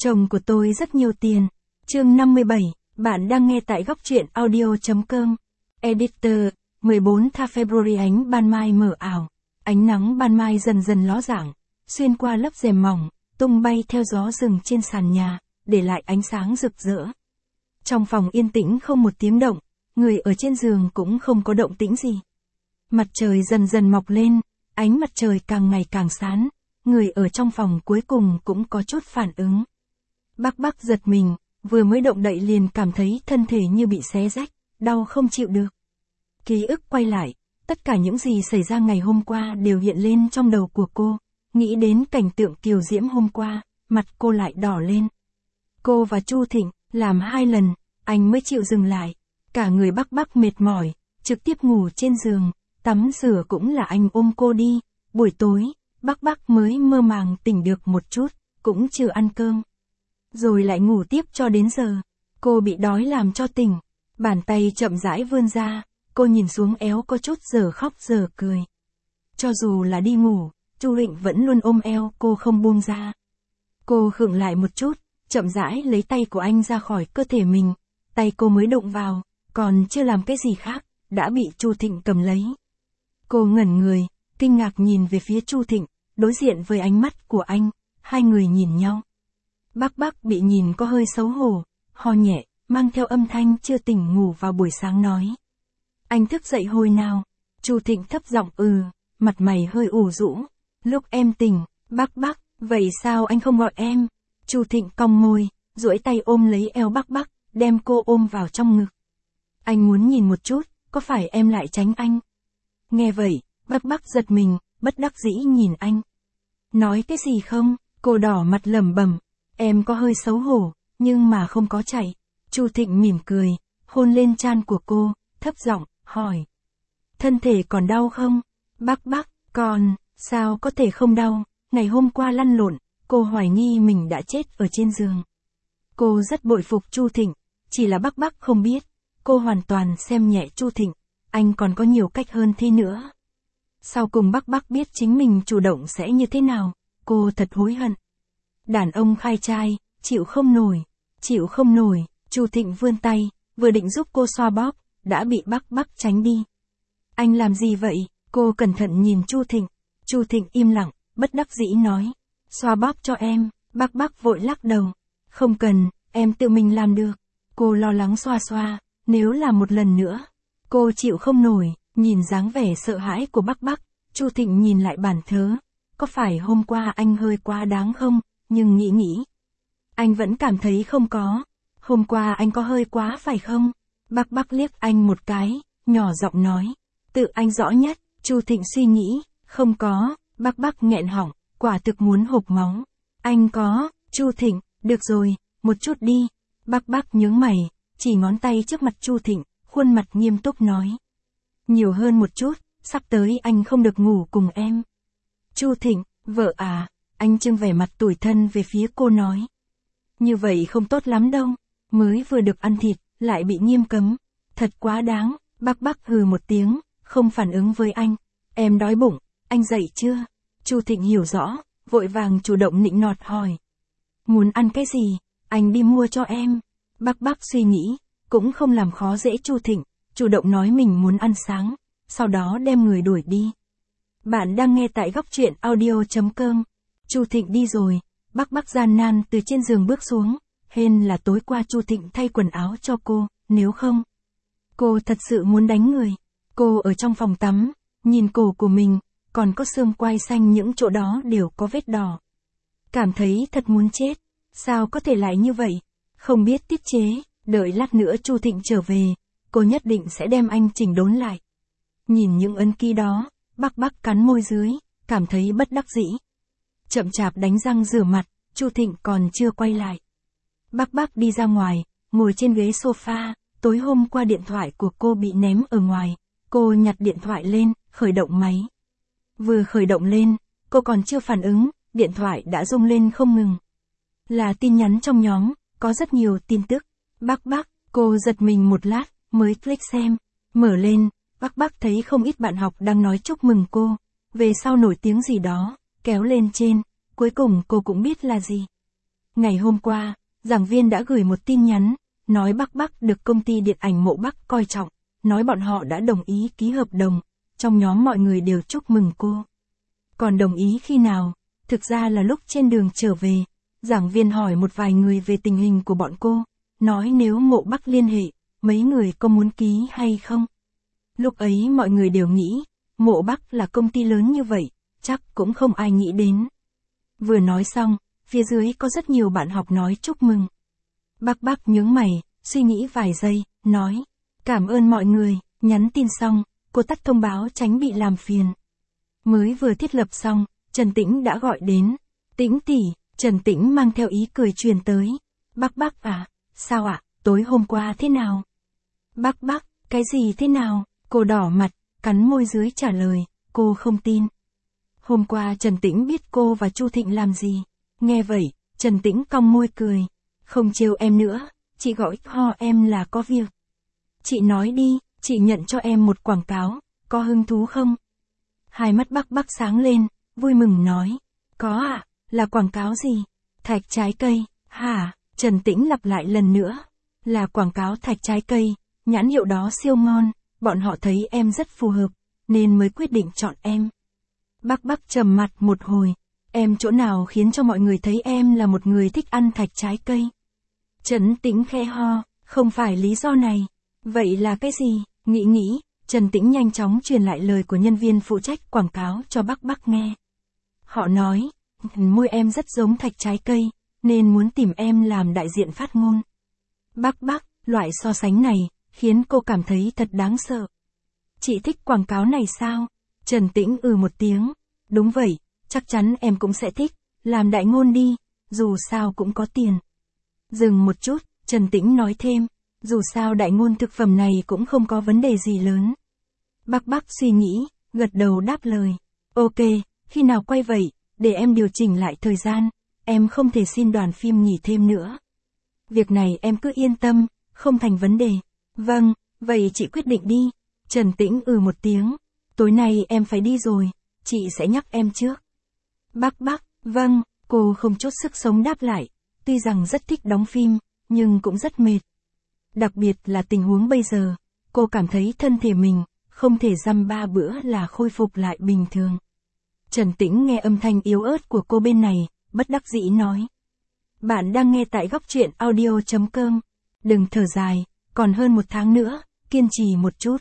Chồng của tôi rất nhiều tiền. Chương 57, bạn đang nghe tại góc truyện audio.com. Editor, 14 tha February ánh ban mai mờ ảo. Ánh nắng ban mai dần dần ló dạng, xuyên qua lớp rèm mỏng, tung bay theo gió rừng trên sàn nhà, để lại ánh sáng rực rỡ. Trong phòng yên tĩnh không một tiếng động, người ở trên giường cũng không có động tĩnh gì. Mặt trời dần dần mọc lên, ánh mặt trời càng ngày càng sáng, người ở trong phòng cuối cùng cũng có chút phản ứng. Bác giật mình, vừa mới động đậy liền cảm thấy thân thể như bị xé rách, đau không chịu được. Ký ức quay lại, tất cả những gì xảy ra ngày hôm qua đều hiện lên trong đầu của cô. Nghĩ đến cảnh tượng kiều diễm hôm qua, mặt cô lại đỏ lên. Cô và Chu Thịnh làm 2 lần, anh mới chịu dừng lại. Cả người bác mệt mỏi, trực tiếp ngủ trên giường, tắm rửa cũng là anh ôm cô đi. Buổi tối, bác mới mơ màng tỉnh được một chút, cũng chưa ăn cơm. Rồi lại ngủ tiếp cho đến giờ. Cô bị đói làm cho tỉnh. Bàn tay chậm rãi vươn ra, cô nhìn xuống eo có chút giờ khóc giờ cười. Cho dù là đi ngủ, Chu Thịnh vẫn luôn ôm eo cô không buông ra. Cô khựng lại một chút, chậm rãi lấy tay của anh ra khỏi cơ thể mình. Tay cô mới đụng vào, còn chưa làm cái gì khác, đã bị Chu Thịnh cầm lấy. Cô ngẩn người, kinh ngạc nhìn về phía Chu Thịnh, đối diện với ánh mắt của anh, hai người nhìn nhau. Bác bị nhìn có hơi xấu hổ, ho nhẹ, mang theo âm thanh chưa tỉnh ngủ vào buổi sáng nói. Anh thức dậy hồi nào? Chu Thịnh thấp giọng mặt mày hơi ủ rũ. Lúc em tỉnh, bác, vậy sao anh không gọi em? Chu Thịnh cong môi, duỗi tay ôm lấy eo bác, đem cô ôm vào trong ngực. Anh muốn nhìn một chút, có phải em lại tránh anh? Nghe vậy, bác giật mình, bất đắc dĩ nhìn anh. Nói cái gì không? Cô đỏ mặt lẩm bẩm. Em có hơi xấu hổ, nhưng mà không có chạy. Chu Thịnh mỉm cười, hôn lên trán của cô, thấp giọng hỏi. Thân thể còn đau không? Bác, còn, sao có thể không đau? Ngày hôm qua lăn lộn, cô hoài nghi mình đã chết ở trên giường. Cô rất bội phục Chu Thịnh, chỉ là bác không biết, cô hoàn toàn xem nhẹ Chu Thịnh, anh còn có nhiều cách hơn thế nữa. Sau cùng bác biết chính mình chủ động sẽ như thế nào, cô thật hối hận. Đàn ông khai trai, chịu không nổi, Chu Thịnh vươn tay, vừa định giúp cô xoa bóp, đã bị bác tránh đi. Anh làm gì vậy? Cô cẩn thận nhìn Chu Thịnh im lặng, bất đắc dĩ nói. Xoa bóp cho em, bác vội lắc đầu. Không cần, em tự mình làm được. Cô lo lắng xoa, nếu là một lần nữa. Cô chịu không nổi, nhìn dáng vẻ sợ hãi của bác, Chu Thịnh nhìn lại bản thớ. Có phải hôm qua anh hơi quá đáng không? Nhưng nghĩ. Anh vẫn cảm thấy không có. Hôm qua anh có hơi quá phải không? Bác liếc anh một cái, nhỏ giọng nói. Tự anh rõ nhất. Chu Thịnh suy nghĩ. Không có. Bác nghẹn họng, quả thực muốn hộc máu. Anh có. Chu Thịnh, được rồi, một chút đi. Bác nhướng mày, chỉ ngón tay trước mặt Chu Thịnh, khuôn mặt nghiêm túc nói. Nhiều hơn một chút, sắp tới anh không được ngủ cùng em. Chu Thịnh, vợ à, anh trưng vẻ mặt tủi thân về phía cô nói. Như vậy không tốt lắm đâu, mới vừa được ăn thịt, lại bị nghiêm cấm. Thật quá đáng, bác hừ một tiếng, không phản ứng với anh. Em đói bụng, anh dậy chưa? Chu Thịnh hiểu rõ, vội vàng chủ động nịnh nọt hỏi. Muốn ăn cái gì, anh đi mua cho em. Bác suy nghĩ, cũng không làm khó dễ Chu Thịnh, chủ động nói mình muốn ăn sáng, sau đó đem người đuổi đi. Bạn đang nghe tại góc truyện audio.com. Chu Thịnh đi rồi, bác gian nan từ trên giường bước xuống, hên là tối qua Chu Thịnh thay quần áo cho cô, nếu không. Cô thật sự muốn đánh người. Cô ở trong phòng tắm, nhìn cổ của mình, còn có xương quai xanh những chỗ đó đều có vết đỏ. Cảm thấy thật muốn chết, sao có thể lại như vậy, không biết tiết chế, đợi lát nữa Chu Thịnh trở về, cô nhất định sẽ đem anh chỉnh đốn lại. Nhìn những ấn ký đó, bác cắn môi dưới, cảm thấy bất đắc dĩ. Chậm chạp đánh răng rửa mặt, Chu Thịnh còn chưa quay lại. Bác đi ra ngoài, ngồi trên ghế sofa, tối hôm qua điện thoại của cô bị ném ở ngoài, cô nhặt điện thoại lên, khởi động máy. Vừa khởi động lên, cô còn chưa phản ứng, điện thoại đã rung lên không ngừng. Là tin nhắn trong nhóm, có rất nhiều tin tức. Bác, cô giật mình một lát, mới click xem, mở lên, bác thấy không ít bạn học đang nói chúc mừng cô, về sau nổi tiếng gì đó, kéo lên trên, cuối cùng cô cũng biết là gì. Ngày hôm qua, giảng viên đã gửi một tin nhắn, nói Bắc được công ty điện ảnh Mộ Bắc coi trọng, nói bọn họ đã đồng ý ký hợp đồng, trong nhóm mọi người đều chúc mừng cô. Còn đồng ý khi nào? Thực ra là lúc trên đường trở về, giảng viên hỏi một vài người về tình hình của bọn cô, nói nếu Mộ Bắc liên hệ, mấy người có muốn ký hay không? Lúc ấy mọi người đều nghĩ, Mộ Bắc là công ty lớn như vậy, chắc cũng không ai nghĩ đến. Vừa nói xong, phía dưới có rất nhiều bạn học nói chúc mừng. Bắc nhướng mày, suy nghĩ vài giây, nói, cảm ơn mọi người, nhắn tin xong, cô tắt thông báo tránh bị làm phiền. Mới vừa thiết lập xong, Trần Tĩnh đã gọi đến. Tĩnh tỷ, Trần Tĩnh mang theo ý cười truyền tới. Bắc à, sao ạ, tối hôm qua thế nào? Bắc, cái gì thế nào? Cô đỏ mặt, cắn môi dưới trả lời, cô không tin. Hôm qua Trần Tĩnh biết cô và Chu Thịnh làm gì. Nghe vậy, Trần Tĩnh cong môi cười. Không trêu em nữa, chị gọi ho em là có việc. Chị nói đi, chị nhận cho em một quảng cáo, có hứng thú không? Hai mắt Bắc sáng lên, vui mừng nói. Có ạ, là quảng cáo gì? Thạch trái cây, hả? Trần Tĩnh lặp lại lần nữa. Là quảng cáo thạch trái cây, nhãn hiệu đó siêu ngon, bọn họ thấy em rất phù hợp, nên mới quyết định chọn em. Bắc trầm mặt một hồi. Em chỗ nào khiến cho mọi người thấy em là một người thích ăn thạch trái cây? Trần Tĩnh khẽ ho, không phải lý do này. Vậy là cái gì? Nghĩ, Trần Tĩnh nhanh chóng truyền lại lời của nhân viên phụ trách quảng cáo cho Bắc nghe. Họ nói, môi em rất giống thạch trái cây, nên muốn tìm em làm đại diện phát ngôn. Bắc, loại so sánh này, khiến cô cảm thấy thật đáng sợ. Chị thích quảng cáo này sao? Trần Tĩnh một tiếng. Đúng vậy, chắc chắn em cũng sẽ thích, làm đại ngôn đi, dù sao cũng có tiền. Dừng một chút, Trần Tĩnh nói thêm, dù sao đại ngôn thực phẩm này cũng không có vấn đề gì lớn. Bắc suy nghĩ, gật đầu đáp lời. Ok, khi nào quay vậy, để em điều chỉnh lại thời gian, em không thể xin đoàn phim nghỉ thêm nữa. Việc này em cứ yên tâm, không thành vấn đề. Vâng, vậy chị quyết định đi. Trần Tĩnh một tiếng. Tối nay em phải đi rồi, chị sẽ nhắc em trước. Bắc, vâng, cô không chút sức sống đáp lại, tuy rằng rất thích đóng phim, nhưng cũng rất mệt. Đặc biệt là tình huống bây giờ, cô cảm thấy thân thể mình, không thể dăm ba bữa là khôi phục lại bình thường. Trần Tĩnh nghe âm thanh yếu ớt của cô bên này, bất đắc dĩ nói. Bạn đang nghe tại góc truyện audio.com. Đừng thở dài, còn hơn 1 tháng nữa, kiên trì một chút.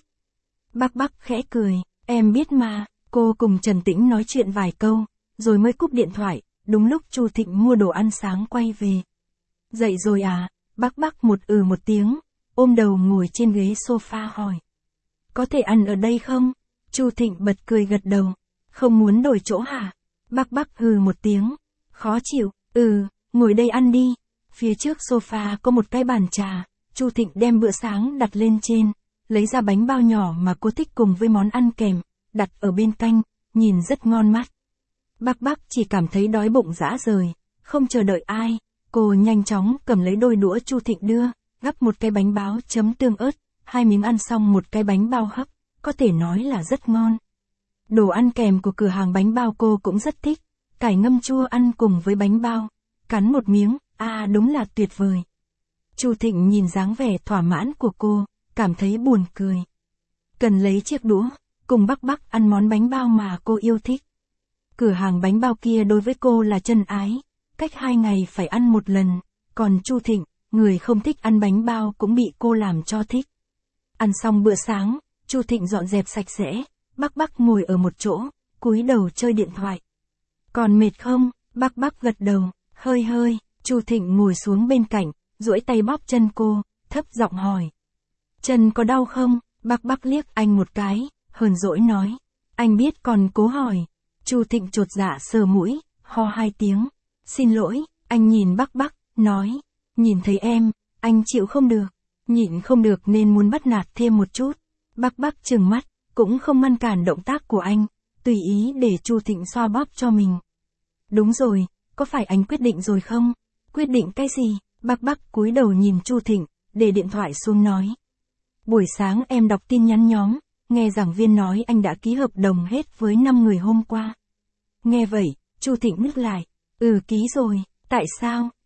Bắc khẽ cười, em biết mà. Cô cùng Trần Tĩnh nói chuyện vài câu, rồi mới cúp điện thoại, đúng lúc Chu Thịnh mua đồ ăn sáng quay về. Dậy rồi à? Bắc một tiếng, ôm đầu ngồi trên ghế sofa hỏi. Có thể ăn ở đây không? Chu Thịnh bật cười gật đầu. Không muốn đổi chỗ hả? Bắc hừ một tiếng. Khó chịu, ngồi đây ăn đi. Phía trước sofa có một cái bàn trà, Chu Thịnh đem bữa sáng đặt lên trên, lấy ra bánh bao nhỏ mà cô thích cùng với món ăn kèm, đặt ở bên cạnh, nhìn rất ngon mắt. Bắc chỉ cảm thấy đói bụng rã rời, không chờ đợi ai, cô nhanh chóng cầm lấy đôi đũa Chu Thịnh đưa, gắp một cái bánh bao chấm tương ớt, 2 miếng ăn xong một cái bánh bao hấp, có thể nói là rất ngon. Đồ ăn kèm của cửa hàng bánh bao cô cũng rất thích, cải ngâm chua ăn cùng với bánh bao, cắn một miếng, đúng là tuyệt vời. Chu Thịnh nhìn dáng vẻ thỏa mãn của cô, cảm thấy buồn cười. Cần lấy chiếc đũa, cùng Bắc ăn món bánh bao mà cô yêu thích. Cửa hàng bánh bao kia đối với cô là chân ái, cách 2 ngày phải ăn 1 lần, còn Chu Thịnh, người không thích ăn bánh bao cũng bị cô làm cho thích. Ăn xong bữa sáng, Chu Thịnh dọn dẹp sạch sẽ, Bắc ngồi ở một chỗ, cúi đầu chơi điện thoại. Còn mệt không? Bắc gật đầu, hơi. Chu Thịnh ngồi xuống bên cạnh, duỗi tay bóp chân cô, thấp giọng hỏi. Chân có đau không? Bắc liếc anh một cái, hờn dỗi nói. Anh biết còn cố hỏi. Chu Thịnh chột dạ sờ mũi, ho 2 tiếng. Xin lỗi, anh nhìn Bắc, nói. Nhìn thấy em, anh chịu không được. Nhịn không được nên muốn bắt nạt thêm một chút. Bắc trừng mắt, cũng không ngăn cản động tác của anh, tùy ý để Chu Thịnh xoa bóp cho mình. Đúng rồi, có phải anh quyết định rồi không? Quyết định cái gì? Bắc cúi đầu nhìn Chu Thịnh, để điện thoại xuống nói. Buổi sáng em đọc tin nhắn nhóm, nghe giảng viên nói anh đã ký hợp đồng hết với 5 người hôm qua. Nghe vậy, Chu Thịnh ngước lại. Ký rồi, tại sao?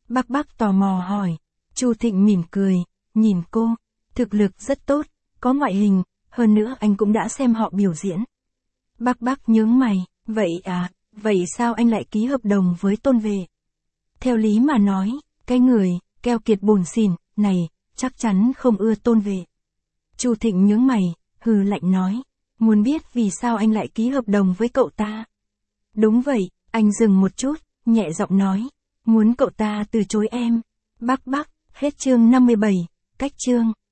Bác Bác tò mò hỏi. Chu Thịnh mỉm cười, nhìn cô, thực lực rất tốt, có ngoại hình, hơn nữa anh cũng đã xem họ biểu diễn. Bác Bác nhướng mày, vậy à, vậy sao anh lại ký hợp đồng với Tôn Vệ? Theo lý mà nói, cái người, keo kiệt bồn xỉn, này, chắc chắn không ưa Tôn Vệ. Chu Thịnh nhướng mày, hừ lạnh nói, muốn biết vì sao anh lại ký hợp đồng với cậu ta? Đúng vậy, anh dừng một chút, nhẹ giọng nói, muốn cậu ta từ chối em. Bác Bác, hết chương 57, cách chương.